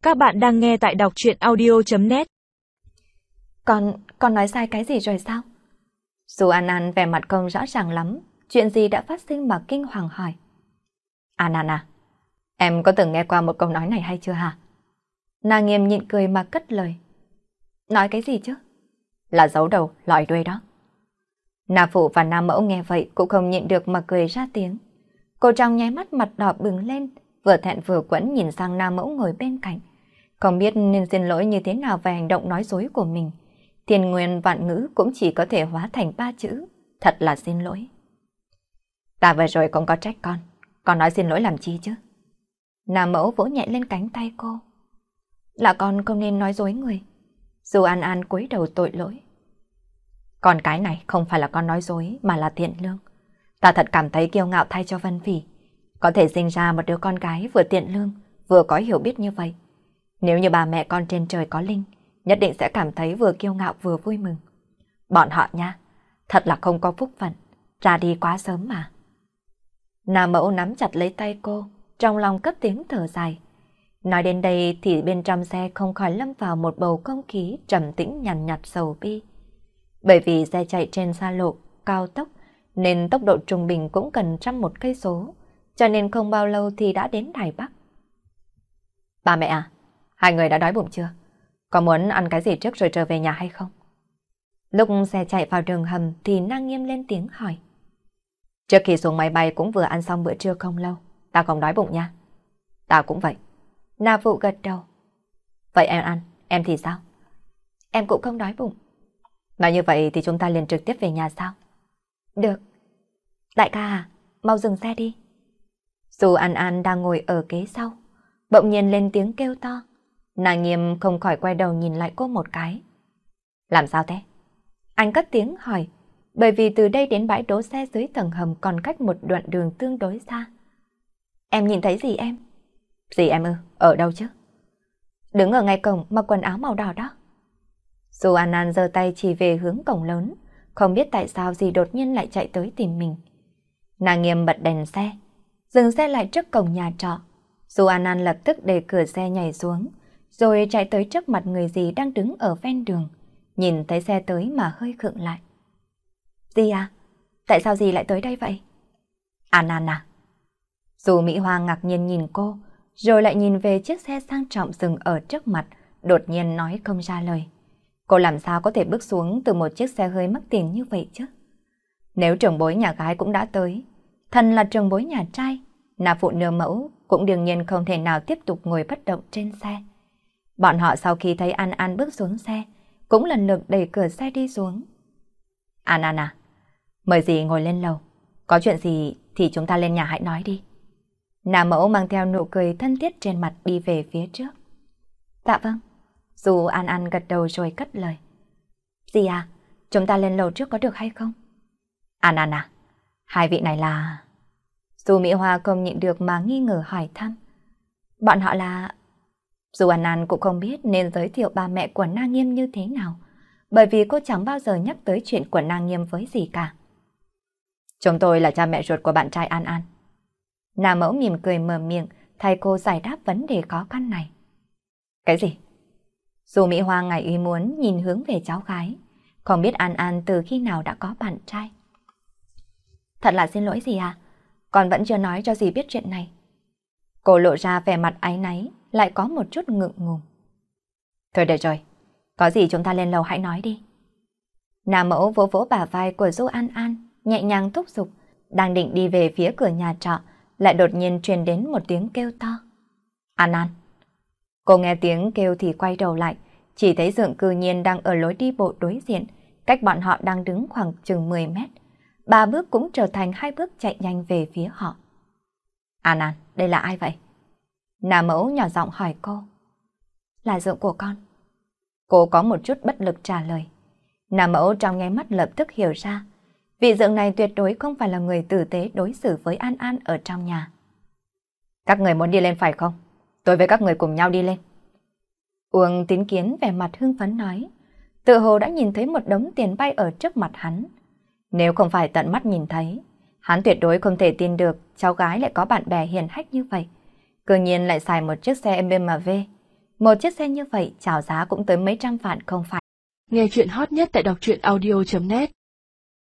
Các bạn đang nghe tại đọc truyện audio.net. Con nói sai cái gì rồi sao? Dù An An vẻ mặt không rõ ràng lắm, chuyện gì đã phát sinh mà kinh hoàng hỏi. An An à, em có từng nghe qua một câu nói này hay chưa hả? Nàng Nghiêm nhịn cười mà cất lời. Nói cái gì chứ? Là giấu đầu, lòi đuôi đó. Nam Phụ và Nam Mẫu nghe vậy cũng không nhịn được mà cười ra tiếng. Cô trong nháy mắt mặt đỏ bừng lên, vừa thẹn vừa quẫn nhìn sang Nam Mẫu ngồi bên cạnh. Không biết nên xin lỗi như thế nào về hành động nói dối của mình. Thiên nguyên vạn ngữ cũng chỉ có thể hóa thành 3 chữ. Thật là xin lỗi. Ta vừa rồi cũng có trách con nói xin lỗi làm chi chứ? Nam Mẫu vỗ nhẹ lên cánh tay cô. Là con không nên nói dối người. Dù An An cúi đầu tội lỗi. Còn cái này không phải là con nói dối mà là thiện lương. Ta thật cảm thấy kiêu ngạo thay cho Vân Phỉ. Có thể sinh ra một đứa con gái vừa thiện lương, vừa có hiểu biết như vậy. Nếu như bà mẹ con trên trời có linh, nhất định sẽ cảm thấy vừa kiêu ngạo vừa vui mừng. Bọn họ nha, thật là không có phúc phận, ra đi quá sớm mà. Nam Mẫu nắm chặt lấy tay cô, trong lòng cất tiếng thở dài. Nói đến đây thì bên trong xe không khỏi lâm vào một bầu không khí trầm tĩnh nhàn nhạt sầu bi. Bởi vì xe chạy trên xa lộ, cao tốc, nên tốc độ trung bình cũng cần 101 cây số, cho nên không bao lâu thì đã đến Đài Bắc. Ba mẹ à, hai người đã đói bụng chưa? Có muốn ăn cái gì trước rồi trở về nhà hay không? Lúc xe chạy vào đường hầm thì Nàng Nghiêm lên tiếng hỏi. Trước khi xuống máy bay cũng vừa ăn xong bữa trưa không lâu, ta không đói bụng nha. Ta cũng vậy. Na Phụ gật đầu. Vậy em ăn, em thì sao? Em cũng không đói bụng. Nói như vậy thì chúng ta liền trực tiếp về nhà sao? Được. Đại ca à, mau dừng xe đi. Dù An An đang ngồi ở kế sau, bỗng nhiên lên tiếng kêu to. Nàng Nghiêm không khỏi quay đầu nhìn lại cô một cái. Làm sao thế? Anh cất tiếng hỏi, bởi vì từ đây đến bãi đỗ xe dưới tầng hầm còn cách một đoạn đường tương đối xa. Em nhìn thấy gì em? Gì em ư? Ở đâu chứ? Đứng ở ngay cổng mặc quần áo màu đỏ đó. Dù An An giơ tay chỉ về hướng cổng lớn, không biết tại sao dì đột nhiên lại chạy tới tìm mình. Nàng Nghiêm bật đèn xe, dừng xe lại trước cổng nhà trọ. Dù An An lập tức đẩy cửa xe nhảy xuống, rồi chạy tới trước mặt người dì đang đứng ở ven đường, nhìn thấy xe tới mà hơi khựng lại. Dì à, tại sao dì lại tới đây vậy? An An à? Dù Mỹ Hoa ngạc nhiên nhìn cô, rồi lại nhìn về chiếc xe sang trọng dừng ở trước mặt, đột nhiên nói không ra lời. Cô làm sao có thể bước xuống từ một chiếc xe hơi mắc tiền như vậy chứ? Nếu trưởng bối nhà gái cũng đã tới, thần là trưởng bối nhà trai, là phụ nương mẫu cũng đương nhiên không thể nào tiếp tục ngồi bất động trên xe. Bọn họ sau khi thấy An An bước xuống xe, cũng lần lượt đẩy cửa xe đi xuống. An An à, mời dì ngồi lên lầu. Có chuyện gì thì chúng ta lên nhà hãy nói đi. Nam Mẫu mang theo nụ cười thân thiết trên mặt đi về phía trước. Dạ vâng. Dù An An gật đầu rồi cất lời. Dì à, chúng ta lên lầu trước có được hay không? An An à, hai vị này là... Dù Mỹ Hoa không nhịn được mà nghi ngờ hỏi thăm. Bọn họ là... Dù An An cũng không biết nên giới thiệu ba mẹ của Nàng Nghiêm như thế nào, bởi vì cô chẳng bao giờ nhắc tới chuyện của Nàng Nghiêm với dì cả. Chúng tôi là cha mẹ ruột của bạn trai An An. Nam Mẫu mỉm cười mở miệng thay cô giải đáp vấn đề khó khăn này. Cái gì? Dù Mỹ Hoa ngoài ý muốn nhìn hướng về cháu gái, không biết An An từ khi nào đã có bạn trai. Thật là xin lỗi dì à, con vẫn chưa nói cho dì biết chuyện này. Cô lộ ra vẻ mặt áy náy, lại có một chút ngượng ngùng. Thôi được rồi, có gì chúng ta lên lầu hãy nói đi. Nam Mẫu vỗ vỗ bả vai của Du An An, nhẹ nhàng thúc giục, đang định đi về phía cửa nhà trọ, lại đột nhiên truyền đến một tiếng kêu to. An An. Cô nghe tiếng kêu thì quay đầu lại, chỉ thấy Dượng Cư Nhiên đang ở lối đi bộ đối diện, cách bọn họ đang đứng khoảng chừng 10 mét. 3 bước cũng trở thành 2 bước chạy nhanh về phía họ. An An, đây là ai vậy? Nam Mẫu nhỏ giọng hỏi cô. Là Dượng của con. Cô có một chút bất lực trả lời. Nam Mẫu trong nháy mắt lập tức hiểu ra, vị Dượng này tuyệt đối không phải là người tử tế đối xử với An An ở trong nhà. Các người muốn đi lên phải không? Tôi với các người cùng nhau đi lên. Uông Tín Kiến vẻ mặt hưng phấn nói, tự hồ đã nhìn thấy một đống tiền bay ở trước mặt hắn. Nếu không phải tận mắt nhìn thấy, hắn tuyệt đối không thể tin được cháu gái lại có bạn bè hiền hách như vậy. Cơ nhiên lại xài một chiếc xe BMW. Một chiếc xe như vậy chào giá cũng tới mấy trăm vạn không phải. Nghe chuyện hot nhất tại đọc truyện audio.net